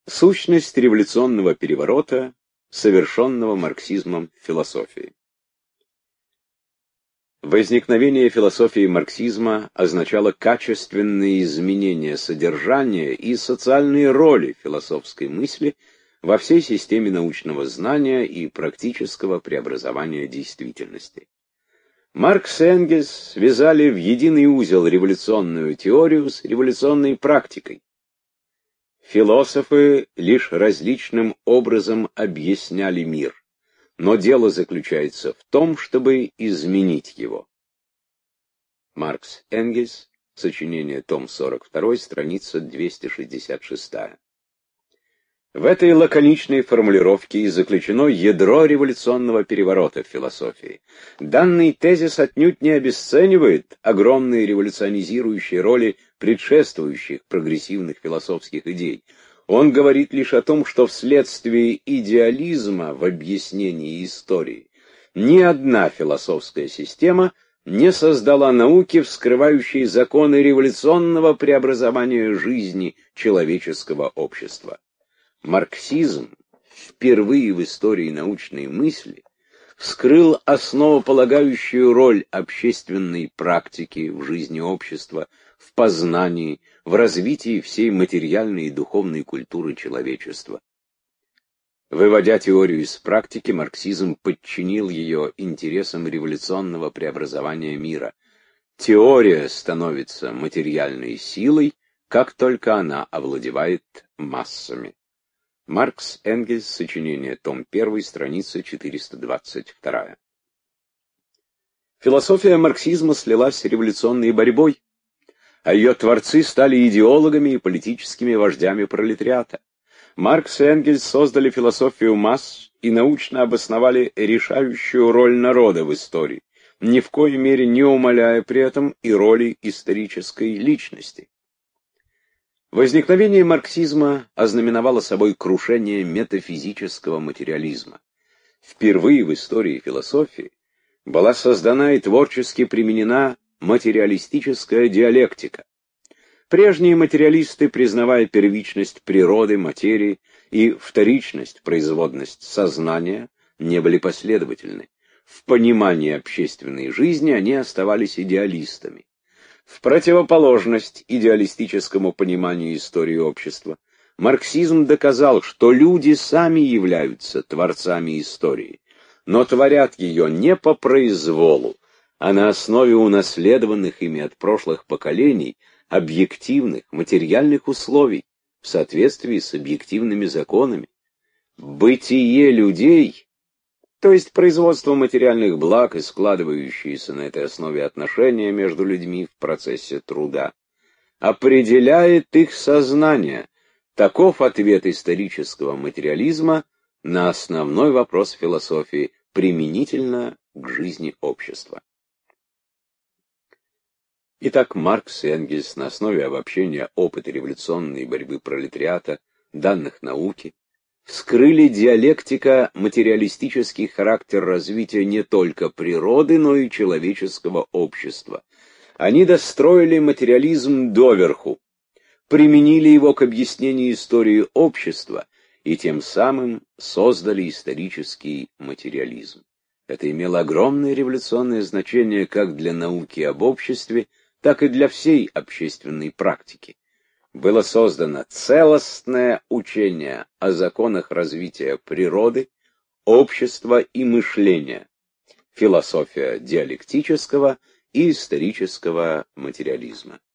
Сущность революционного переворота, совершенного марксизмом в философии. Возникновение философии марксизма означало качественные изменения содержания и социальные роли философской мысли во всей системе научного знания и практического преобразования действительности. Маркс и Энгельс связали в единый узел революционную теорию с революционной практикой. Философы лишь различным образом объясняли мир, но дело заключается в том, чтобы изменить его. Маркс, Энгельс, сочинение, том 42, страница 266. В этой лаконичной формулировке и заключено ядро революционного переворота в философии. Данный тезис отнюдь не обесценивает огромные революционизирующие роли предшествующих прогрессивных философских идей. Он говорит лишь о том, что вследствие идеализма в объяснении истории ни одна философская система не создала науки, вскрывающей законы революционного преобразования жизни человеческого общества. Марксизм впервые в истории научной мысли вскрыл основополагающую роль общественной практики в жизни общества, в познании, в развитии всей материальной и духовной культуры человечества. Выводя теорию из практики, марксизм подчинил ее интересам революционного преобразования мира. Теория становится материальной силой, как только она овладевает массами. Маркс, Энгельс, сочинение, том 1, страница 422. Философия марксизма слилась с революционной борьбой, а ее творцы стали идеологами и политическими вождями пролетариата. Маркс и Энгельс создали философию масс и научно обосновали решающую роль народа в истории, ни в коей мере не умаляя при этом и роли исторической личности. Возникновение марксизма ознаменовало собой крушение метафизического материализма. Впервые в истории философии была создана и творчески применена материалистическая диалектика. Прежние материалисты, признавая первичность природы, материи и вторичность, производность сознания, не были последовательны. В понимании общественной жизни они оставались идеалистами. В противоположность идеалистическому пониманию истории общества, марксизм доказал, что люди сами являются творцами истории, но творят ее не по произволу, а на основе унаследованных ими от прошлых поколений объективных материальных условий в соответствии с объективными законами. Бытие людей, то есть производство материальных благ и складывающиеся на этой основе отношения между людьми в процессе труда, определяет их сознание. Таков ответ исторического материализма на основной вопрос философии применительно к жизни общества. Итак, Маркс и Энгельс на основе обобщения опыта революционной борьбы пролетариата, данных науки, вскрыли диалектико-материалистический характер развития не только природы, но и человеческого общества. Они достроили материализм доверху, применили его к объяснению истории общества и тем самым создали исторический материализм. Это имело огромное революционное значение как для науки об обществе, так и для всей общественной практики. Было создано целостное учение о законах развития природы, общества и мышления, философия диалектического и исторического материализма.